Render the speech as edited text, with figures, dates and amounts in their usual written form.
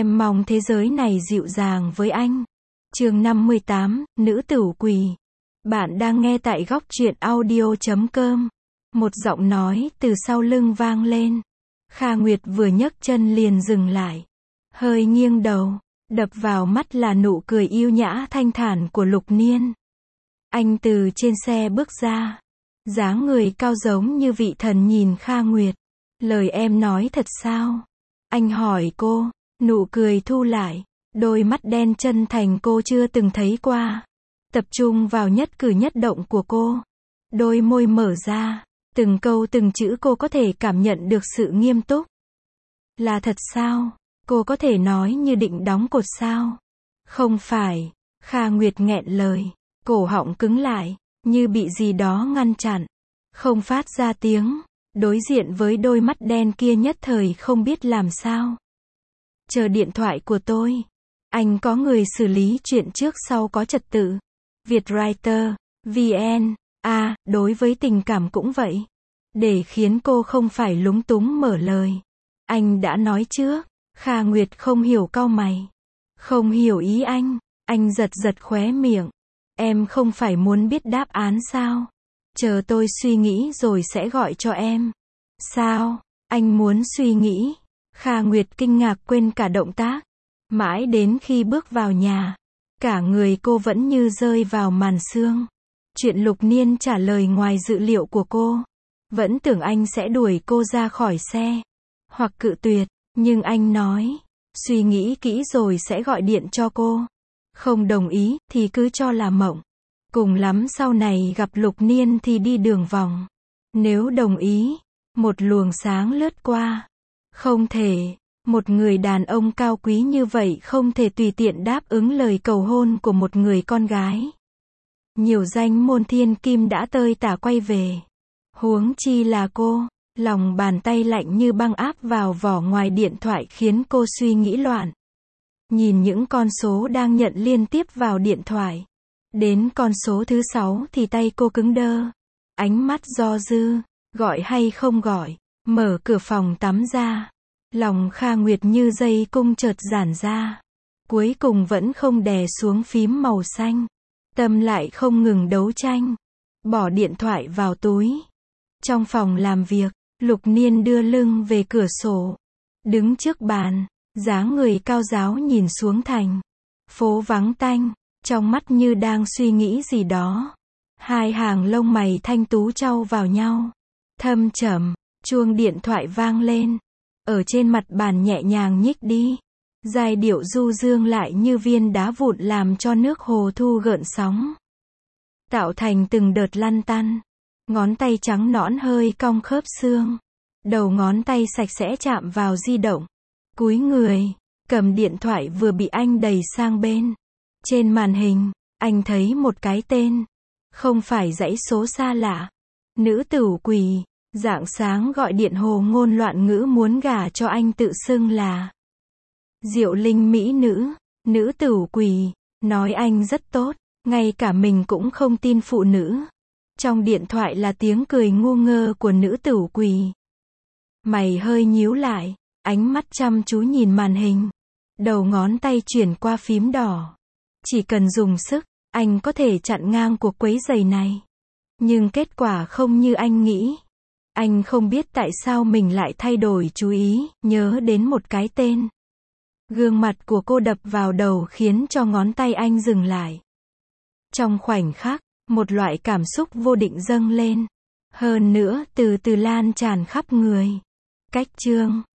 Em mong thế giới này dịu dàng với anh. Chương 58, Nữ Tửu Quỳ. Bạn đang nghe tại góc truyện audio.com. Một giọng nói từ sau lưng vang lên. Kha Nguyệt vừa nhấc chân liền dừng lại. Hơi nghiêng đầu, đập vào mắt là nụ cười yêu nhã thanh thản của Lục Niên. Anh từ trên xe bước ra. Dáng người cao giống như vị thần nhìn Kha Nguyệt. Lời em nói thật sao? Anh hỏi cô, nụ cười thu lại. Đôi mắt đen chân thành cô chưa từng thấy qua. Tập trung vào nhất cử nhất động của cô. Đôi môi mở ra. Từng câu từng chữ cô có thể cảm nhận được sự nghiêm túc. Là thật sao? Cô có thể nói như định đóng cột sao? Không phải. Kha Nguyệt nghẹn lời. Cổ họng cứng lại, như bị gì đó ngăn chặn. Không phát ra tiếng. Đối diện với đôi mắt đen kia nhất thời không biết làm sao. Chờ điện thoại của tôi. Anh có người xử lý chuyện trước sau có trật tự. Vietwriter, VN. Đối với tình cảm cũng vậy. Để khiến cô không phải lúng túng mở lời. Anh đã nói trước. Kha Nguyệt không hiểu cau mày. Không hiểu ý anh giật giật khóe miệng. Em không phải muốn biết đáp án sao? Chờ tôi suy nghĩ rồi sẽ gọi cho em. Sao? Anh muốn suy nghĩ. Kha Nguyệt kinh ngạc quên cả động tác. Mãi đến khi bước vào nhà. Cả người cô vẫn như rơi vào màn sương. Chuyện Lục Niên trả lời ngoài dự liệu của cô. Vẫn tưởng anh sẽ đuổi cô ra khỏi xe. Hoặc cự tuyệt. Nhưng anh nói. Suy nghĩ kỹ rồi sẽ gọi điện cho cô. Không đồng ý thì cứ cho là mộng. Cùng lắm sau này gặp Lục Niên thì đi đường vòng. Nếu đồng ý. Một luồng sáng lướt qua. Không thể. Một người đàn ông cao quý như vậy không thể tùy tiện đáp ứng lời cầu hôn của một người con gái. Nhiều danh môn thiên kim đã tơi tả quay về. Huống chi là cô. Lòng bàn tay lạnh như băng áp vào vỏ ngoài điện thoại khiến cô suy nghĩ loạn. Nhìn những con số đang nhận liên tiếp vào điện thoại. Đến con số thứ 6 thì tay cô cứng đơ. Ánh mắt do dự. Gọi hay không gọi. Mở cửa phòng tắm ra. Lòng Kha Nguyệt như dây cung chợt giãn ra. Cuối cùng vẫn không đè xuống phím màu xanh. Tâm lại không ngừng đấu tranh. Bỏ điện thoại vào túi. Trong phòng làm việc, Lục Niên đưa lưng về cửa sổ. Đứng trước bàn, dáng người cao ráo nhìn xuống thành phố vắng tanh, trong mắt như đang suy nghĩ gì đó. Hai hàng lông mày thanh tú chau vào nhau. Thâm trầm, chuông điện thoại vang lên. Ở trên mặt bàn nhẹ nhàng nhích đi. Giai điệu du dương lại như viên đá vụn làm cho nước hồ thu gợn sóng. Tạo thành từng đợt lăn tăn. Ngón tay trắng nõn hơi cong khớp xương. Đầu ngón tay sạch sẽ chạm vào di động. Cúi người, cầm điện thoại vừa bị anh đẩy sang bên. Trên màn hình, anh thấy một cái tên. Không phải dãy số xa lạ. Nữ Tửu Quỳ. Rạng sáng gọi điện hồ ngôn loạn ngữ muốn gả cho anh tự xưng là Diệu Linh mỹ nữ. Nữ Tửu Quỳ. Nói anh rất tốt. Ngay cả mình cũng không tin phụ nữ. Trong điện thoại là tiếng cười ngu ngơ của Nữ Tửu Quỳ. Mày hơi nhíu lại. Ánh mắt chăm chú nhìn màn hình. Đầu ngón tay chuyển qua phím đỏ. Chỉ cần dùng sức, anh có thể chặn ngang cuộc quấy rầy này. Nhưng kết quả không như anh nghĩ. Anh không biết tại sao mình lại thay đổi chú ý, nhớ đến một cái tên. Gương mặt của cô đập vào đầu khiến cho ngón tay anh dừng lại. Trong khoảnh khắc, một loại cảm xúc vô định dâng lên. Hơn nữa, từ từ lan tràn khắp người. Cách chương